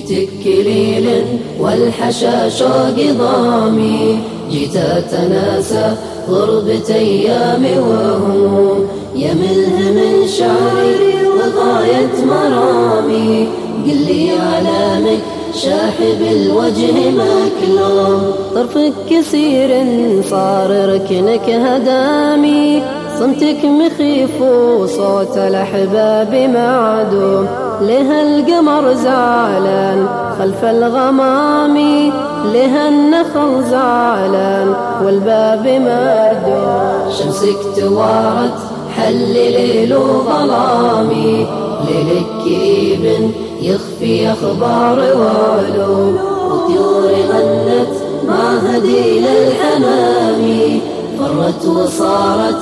جيتك كليل والحشا شوق ضامي، جيت أتناسى غربة أيامي وهموم، يا ملهم شعري وغاية مرامي، قل لي علامك شاحب الوجه مكلوم، طرفك كسير صار ركنك هدامي، صمتك مخيف وصوت الأحباب معدوم، لها القمر زعلان خلف الغمام، لها النخل زعلان والباب مردوم، شمسك توارت حل ليل وظلامي، ليلك كئيب يخفي أخبار وعلوم، وطيور غنت مع هديل الحمام، فرت وصارت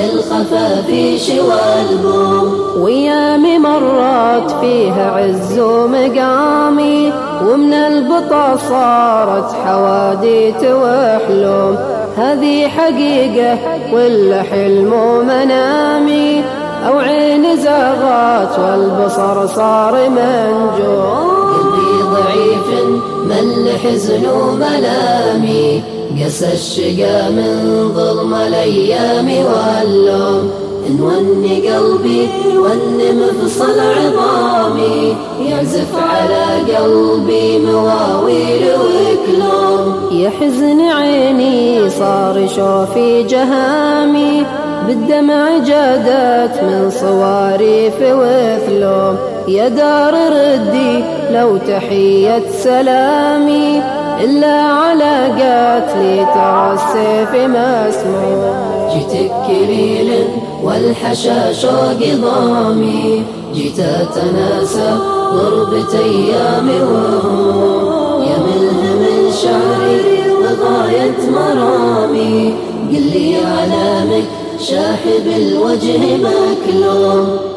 للخفاف شوى البوم، ويامي مرات فيها عز ومقامي، ومن البطا صارت حواديت وحلوم، هذه حقيقة ولا حلم ومنامي، أو عين زاغت والبصر صار منجوم، قلبي ضعيف مل حزن وملامي، قسى الشقا من ظلم الأيام واللوم، إن وني قلبي ون مفصل عظامي، يعزف على قلبي مواويل وكلوم، يا حزن عيني صار شوفي جهامي، بالدمع جادت من صواريف وثلوم، يا دار ردي لو تحية سلامي، إلا على قاتلي ترى السيف مسموم، جيتك كليل والحشا شوق ضامي، جيت أتناسى غربة أيامي وهموم، يا ملهم شعري وغاية مرامي، قل لي علامك شاحب الوجه مكلوم.